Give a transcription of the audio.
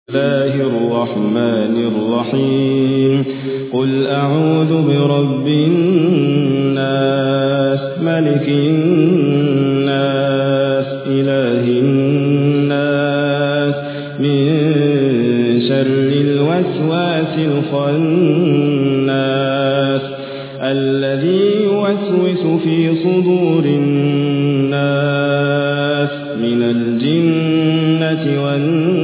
الله الرحمن الرحيم قل أعوذ برب الناس ملك الناس إله الناس من شر الوسواس الخناس الذي يوسوس في صدور الناس من الجنة والناس